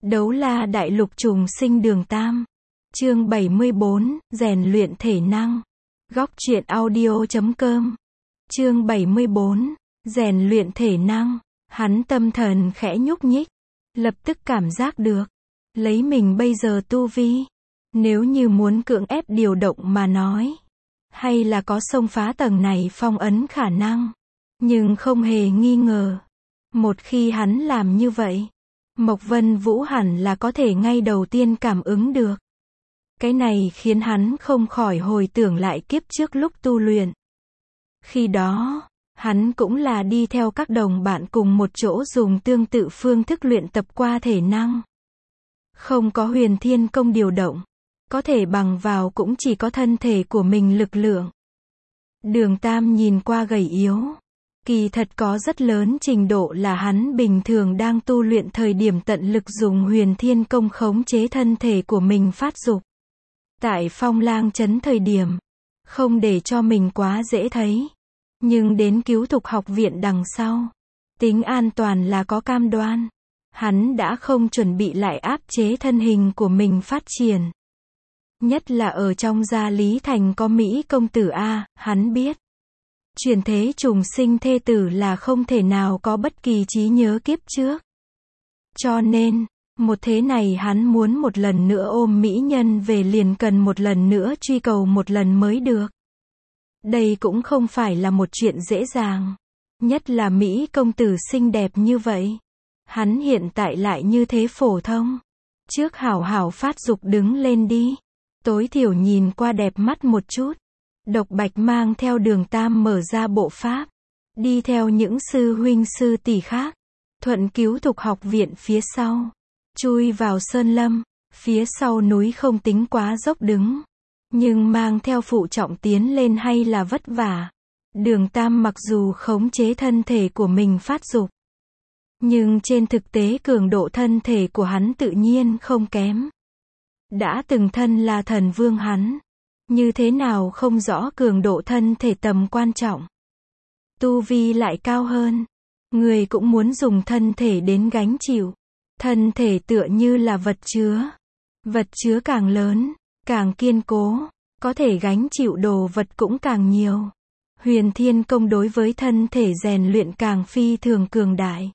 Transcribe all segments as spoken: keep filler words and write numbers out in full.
Đấu la đại lục trùng sinh đường Tam. Chương bảy mươi bốn, rèn luyện thể năng. Góc truyện audio chấm com. Chương bảy mươi bốn, rèn luyện thể năng. Hắn tâm thần khẽ nhúc nhích, lập tức cảm giác được, lấy mình bây giờ tu vi, nếu như muốn cưỡng ép điều động mà nói, hay là có xông phá tầng này phong ấn khả năng. Nhưng không hề nghi ngờ, một khi hắn làm như vậy, Mộc Vân Vũ hẳn là có thể ngay đầu tiên cảm ứng được. Cái này khiến hắn không khỏi hồi tưởng lại kiếp trước lúc tu luyện. Khi đó, hắn cũng là đi theo các đồng bạn cùng một chỗ dùng tương tự phương thức luyện tập qua thể năng. Không có huyền thiên công điều động, có thể bằng vào cũng chỉ có thân thể của mình lực lượng. Đường Tam nhìn qua gầy yếu, kỳ thật có rất lớn trình độ là hắn bình thường đang tu luyện thời điểm tận lực dùng huyền thiên công khống chế thân thể của mình phát dục. Tại Phong Lang Trấn thời điểm, không để cho mình quá dễ thấy. Nhưng đến cứu thục học viện đằng sau, tính an toàn là có cam đoan. Hắn đã không chuẩn bị lại áp chế thân hình của mình phát triển. Nhất là ở trong gia Lý Thành có Mỹ công tử A, hắn biết. Chuyển thế trùng sinh thê tử là không thể nào có bất kỳ trí nhớ kiếp trước. Cho nên, một thế này hắn muốn một lần nữa ôm mỹ nhân về liền cần một lần nữa truy cầu một lần mới được. Đây cũng không phải là một chuyện dễ dàng. Nhất là Mỹ công tử xinh đẹp như vậy. Hắn hiện tại lại như thế phổ thông. Trước hảo hảo phát dục đứng lên đi. Tối thiểu nhìn qua đẹp mắt một chút. Độc Bạch mang theo Đường Tam mở ra bộ pháp. Đi theo những sư huynh sư tỷ khác. Thuận cứu thục học viện phía sau. Chui vào sơn lâm. Phía sau núi không tính quá dốc đứng. Nhưng mang theo phụ trọng tiến lên hay là vất vả. Đường Tam mặc dù khống chế thân thể của mình phát dục, nhưng trên thực tế cường độ thân thể của hắn tự nhiên không kém. Đã từng thân là thần vương hắn, như thế nào không rõ cường độ thân thể tầm quan trọng. Tu vi lại cao hơn, người cũng muốn dùng thân thể đến gánh chịu. Thân thể tựa như là vật chứa. Vật chứa càng lớn, càng kiên cố, có thể gánh chịu đồ vật cũng càng nhiều. Huyền thiên công đối với thân thể rèn luyện càng phi thường cường đại.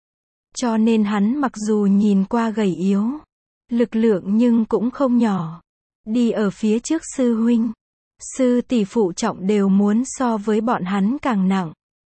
Cho nên hắn mặc dù nhìn qua gầy yếu, lực lượng nhưng cũng không nhỏ. Đi ở phía trước sư huynh, sư tỷ phụ trọng đều muốn so với bọn hắn càng nặng.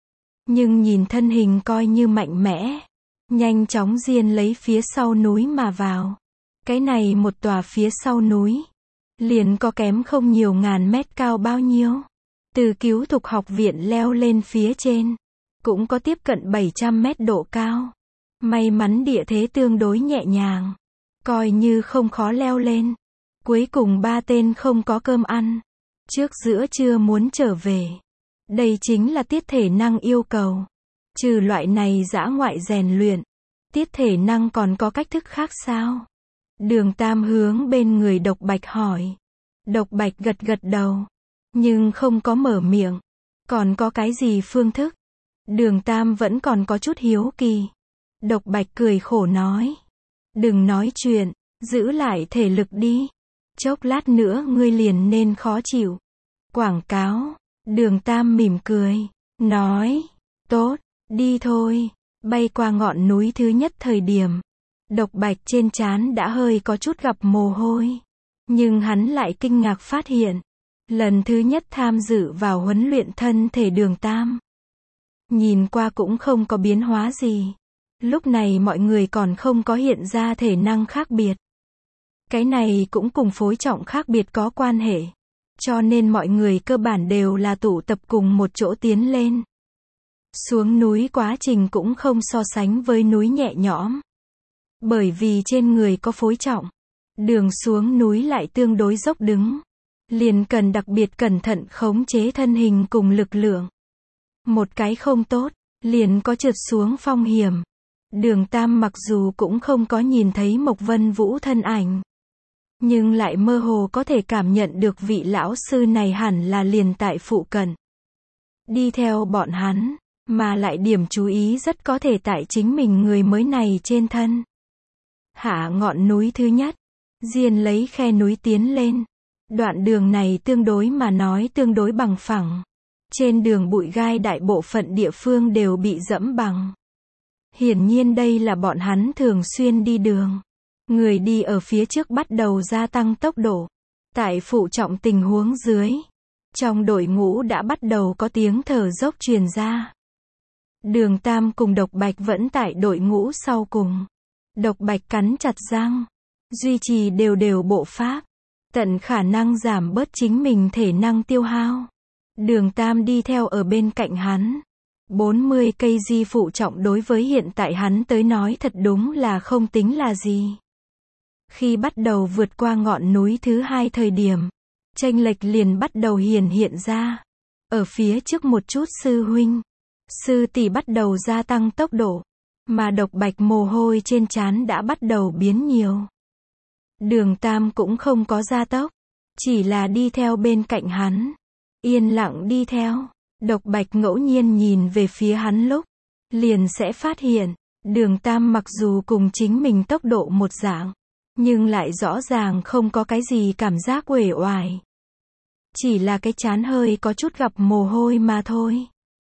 Nhưng nhìn thân hình coi như mạnh mẽ, nhanh chóng diên lấy phía sau núi mà vào. Cái này một tòa phía sau núi, liền có kém không nhiều ngàn mét cao bao nhiêu. Từ cứu thục học viện leo lên phía trên, cũng có tiếp cận bảy trăm mét độ cao. May mắn địa thế tương đối nhẹ nhàng, coi như không khó leo lên. Cuối cùng ba tên không có cơm ăn, trước giữa trưa muốn trở về. Đây chính là tiết thể năng yêu cầu. Trừ loại này dã ngoại rèn luyện, tiết thể năng còn có cách thức khác sao? Đường Tam hướng bên người Độc Bạch hỏi. Độc Bạch gật gật đầu, nhưng không có mở miệng. Còn có cái gì phương thức? Đường Tam vẫn còn có chút hiếu kỳ. Độc Bạch cười khổ nói. Đừng nói chuyện, giữ lại thể lực đi. Chốc lát nữa ngươi liền nên khó chịu. Quảng cáo. Đường Tam mỉm cười, nói. Tốt, đi thôi. Bay qua ngọn núi thứ nhất thời điểm, Độc Bạch trên trán đã hơi có chút gặp mồ hôi. Nhưng hắn lại kinh ngạc phát hiện, lần thứ nhất tham dự vào huấn luyện thân thể Đường Tam, nhìn qua cũng không có biến hóa gì. Lúc này mọi người còn không có hiện ra thể năng khác biệt. Cái này cũng cùng phối trọng khác biệt có quan hệ. Cho nên mọi người cơ bản đều là tụ tập cùng một chỗ tiến lên. Xuống núi quá trình cũng không so sánh với núi nhẹ nhõm. Bởi vì trên người có phối trọng, đường xuống núi lại tương đối dốc đứng. Liền cần đặc biệt cẩn thận khống chế thân hình cùng lực lượng. Một cái không tốt, liền có trượt xuống phong hiểm. Đường Tam mặc dù cũng không có nhìn thấy Mộc Vân Vũ thân ảnh, nhưng lại mơ hồ có thể cảm nhận được vị lão sư này hẳn là liền tại phụ cận. Đi theo bọn hắn, mà lại điểm chú ý rất có thể tại chính mình người mới này trên thân. hạ ngọn núi thứ nhất, diên lấy khe núi tiến lên. Đoạn đường này tương đối mà nói tương đối bằng phẳng. Trên đường bụi gai đại bộ phận địa phương đều bị dẫm bằng. Hiển nhiên đây là bọn hắn thường xuyên đi đường. Người đi ở phía trước bắt đầu gia tăng tốc độ. Tại phụ trọng tình huống dưới, trong đội ngũ đã bắt đầu có tiếng thở dốc truyền ra. Đường Tam cùng Độc Bạch vẫn tại đội ngũ sau cùng. Độc Bạch cắn chặt răng, duy trì đều đều bộ pháp, tận khả năng giảm bớt chính mình thể năng tiêu hao. Đường Tam đi theo ở bên cạnh hắn. bốn mươi cây di phụ trọng đối với hiện tại hắn tới nói thật đúng là không tính là gì. Khi bắt đầu vượt qua ngọn núi thứ hai thời điểm, chênh lệch liền bắt đầu hiển hiện ra. Ở phía trước một chút sư huynh, sư tỷ bắt đầu gia tăng tốc độ, mà Độc Bạch mồ hôi trên trán đã bắt đầu biến nhiều. Đường Tam cũng không có gia tốc, chỉ là đi theo bên cạnh hắn, yên lặng đi theo. Độc Bạch ngẫu nhiên nhìn về phía hắn lúc, liền sẽ phát hiện, Đường Tam mặc dù cùng chính mình tốc độ một dạng, nhưng lại rõ ràng không có cái gì cảm giác uể oải. Chỉ là cái trán hơi có chút gặp mồ hôi mà thôi.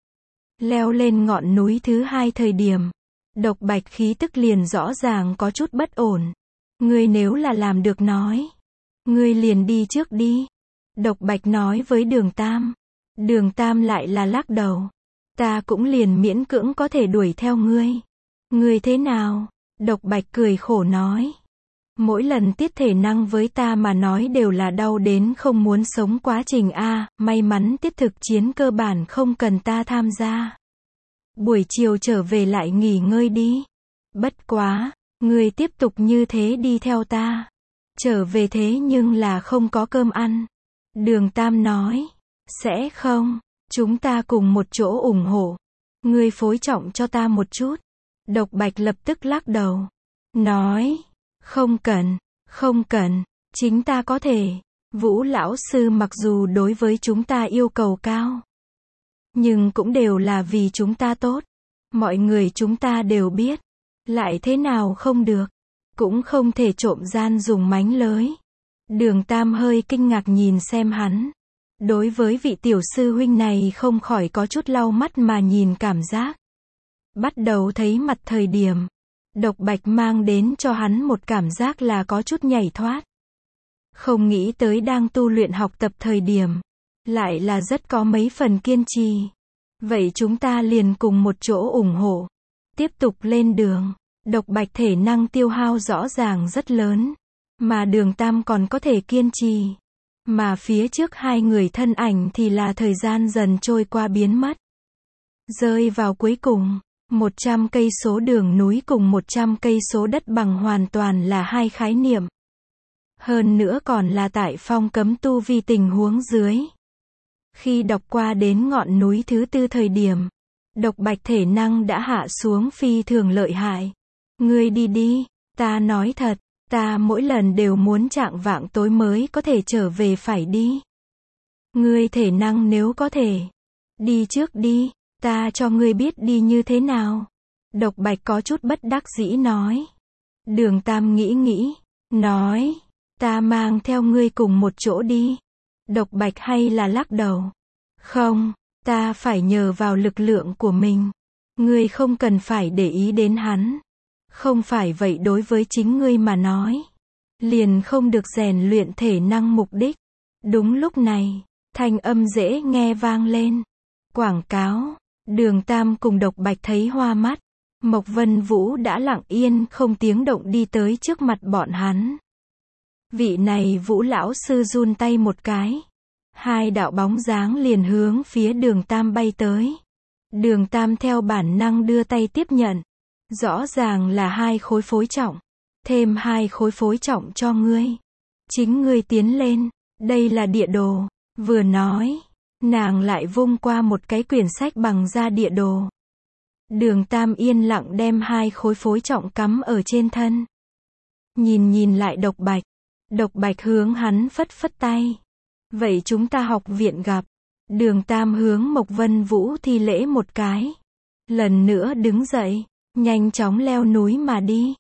Leo lên ngọn núi thứ hai thời điểm, Độc Bạch khí tức liền rõ ràng có chút bất ổn. Ngươi nếu là làm được nói, ngươi liền đi trước đi. Độc Bạch nói với Đường Tam. Đường Tam lại là lắc đầu. Ta cũng liền miễn cưỡng có thể đuổi theo ngươi. Ngươi thế nào? Độc Bạch cười khổ nói. Mỗi lần tiết thể năng với ta mà nói đều là đau đến không muốn sống quá trình a, may mắn tiết thực chiến cơ bản không cần ta tham gia. Buổi chiều trở về lại nghỉ ngơi đi. Bất quá, ngươi tiếp tục như thế đi theo ta. Trở về thế nhưng là không có cơm ăn. Đường Tam nói. Sẽ không, chúng ta cùng một chỗ ủng hộ. Ngươi phối trọng cho ta một chút. Độc Bạch lập tức lắc đầu. Nói, không cần, không cần, chính ta có thể. Vũ lão sư mặc dù đối với chúng ta yêu cầu cao, nhưng cũng đều là vì chúng ta tốt. Mọi người chúng ta đều biết. Lại thế nào không được. Cũng không thể trộm gian dùng mánh lới. Đường Tam hơi kinh ngạc nhìn xem hắn. Đối với vị tiểu sư huynh này không khỏi có chút lau mắt mà nhìn cảm giác. Bắt đầu thấy mặt thời điểm, Độc Bạch mang đến cho hắn một cảm giác là có chút nhảy thoát. Không nghĩ tới đang tu luyện học tập thời điểm, lại là rất có mấy phần kiên trì. Vậy chúng ta liền cùng một chỗ ủng hộ. Tiếp tục lên đường. Độc Bạch thể năng tiêu hao rõ ràng rất lớn, mà Đường Tam còn có thể kiên trì. Mà phía trước hai người thân ảnh thì là thời gian dần trôi qua biến mất. Rơi vào cuối cùng, một trăm cây số đường núi cùng một trăm cây số đất bằng hoàn toàn là hai khái niệm. Hơn nữa còn là tại phong cấm tu vi tình huống dưới. Khi đọc qua đến ngọn núi thứ tư thời điểm, Độc Bạch thể năng đã hạ xuống phi thường lợi hại. Ngươi đi đi, ta nói thật. Ta mỗi lần đều muốn trạng vạng tối mới có thể trở về phải đi. Ngươi thể năng nếu có thể. Đi trước đi, ta cho ngươi biết đi như thế nào. Độc Bạch có chút bất đắc dĩ nói. Đường Tam nghĩ nghĩ, nói, ta mang theo ngươi cùng một chỗ đi. Độc Bạch hay là lắc đầu. Không, ta phải nhờ vào lực lượng của mình. Ngươi không cần phải để ý đến hắn. Không phải vậy đối với chính ngươi mà nói, liền không được rèn luyện thể năng mục đích. Đúng lúc này, thanh âm dễ nghe vang lên. Quảng cáo. Đường Tam cùng Độc Bạch thấy hoa mắt. Mộc Vân Vũ đã lặng yên không tiếng động đi tới trước mặt bọn hắn. Vị này Vũ lão sư run tay một cái. Hai đạo bóng dáng liền hướng phía Đường Tam bay tới. Đường Tam theo bản năng đưa tay tiếp nhận. Rõ ràng là hai khối phối trọng. Thêm hai khối phối trọng cho ngươi. Chính ngươi tiến lên. Đây là địa đồ. Vừa nói, nàng lại vung qua một cái quyển sách bằng da địa đồ. Đường Tam yên lặng đem hai khối phối trọng cắm ở trên thân. Nhìn nhìn lại Độc Bạch. Độc Bạch hướng hắn phất phất tay. Vậy chúng ta học viện gặp. Đường Tam hướng Mộc Vân Vũ thi lễ một cái. Lần nữa đứng dậy. Nhanh chóng leo núi mà đi.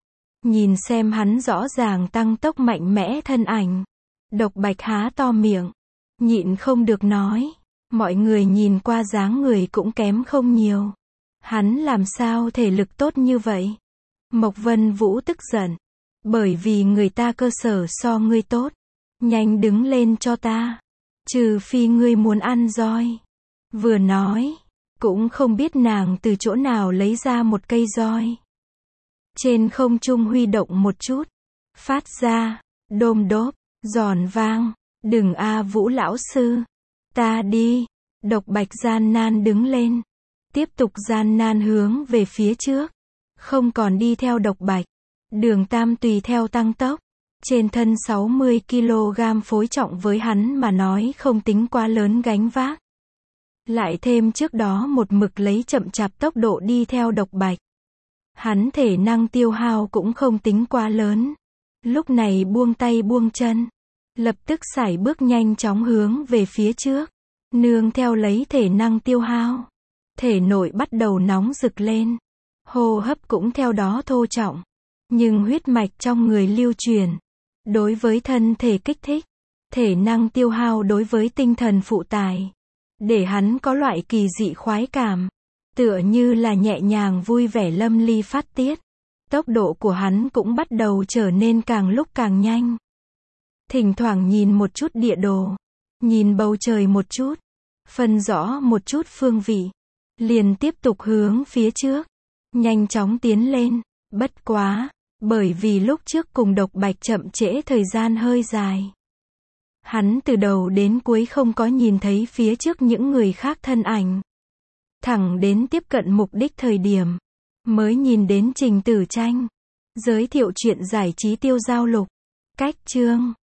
Nhìn xem hắn rõ ràng tăng tốc mạnh mẽ thân ảnh. Độc Bạch há to miệng, nhịn không được nói. Mọi người nhìn qua dáng người cũng kém không nhiều. Hắn làm sao thể lực tốt như vậy? Mộc Vân Vũ tức giận. Bởi vì người ta cơ sở so ngươi tốt. Nhanh đứng lên cho ta. Trừ phi ngươi muốn ăn roi. Vừa nói, cũng không biết nàng từ chỗ nào lấy ra một cây roi. Trên không trung huy động một chút. Phát ra, đôm đốp, giòn vang. Đừng a Vũ lão sư. Ta đi. Độc Bạch gian nan đứng lên. Tiếp tục gian nan hướng về phía trước. Không còn đi theo Độc Bạch. Đường Tam tùy theo tăng tốc. Trên thân sáu mươi ki lô gam phối trọng với hắn mà nói không tính quá lớn gánh vác. Lại thêm trước đó một mực lấy chậm chạp tốc độ đi theo Độc Bạch. Hắn thể năng tiêu hao cũng không tính quá lớn. Lúc này buông tay buông chân. Lập tức sải bước nhanh chóng hướng về phía trước. Nương theo lấy thể năng tiêu hao. Thể nội bắt đầu nóng rực lên. Hô hấp cũng theo đó thô trọng. Nhưng huyết mạch trong người lưu truyền. Đối với thân thể kích thích. Thể năng tiêu hao đối với tinh thần phụ tải. Để hắn có loại kỳ dị khoái cảm. Tựa như là nhẹ nhàng vui vẻ lâm ly phát tiết. Tốc độ của hắn cũng bắt đầu trở nên càng lúc càng nhanh. Thỉnh thoảng nhìn một chút địa đồ. Nhìn bầu trời một chút. Phân rõ một chút phương vị. Liền tiếp tục hướng phía trước. Nhanh chóng tiến lên. Bất quá. Bởi vì lúc trước cùng Độc Bạch chậm trễ thời gian hơi dài. Hắn từ đầu đến cuối không có nhìn thấy phía trước những người khác thân ảnh. Thẳng đến tiếp cận mục đích thời điểm. Mới nhìn đến Trình Tử Tranh. Giới thiệu chuyện giải trí tiêu giao lục. Cách chương.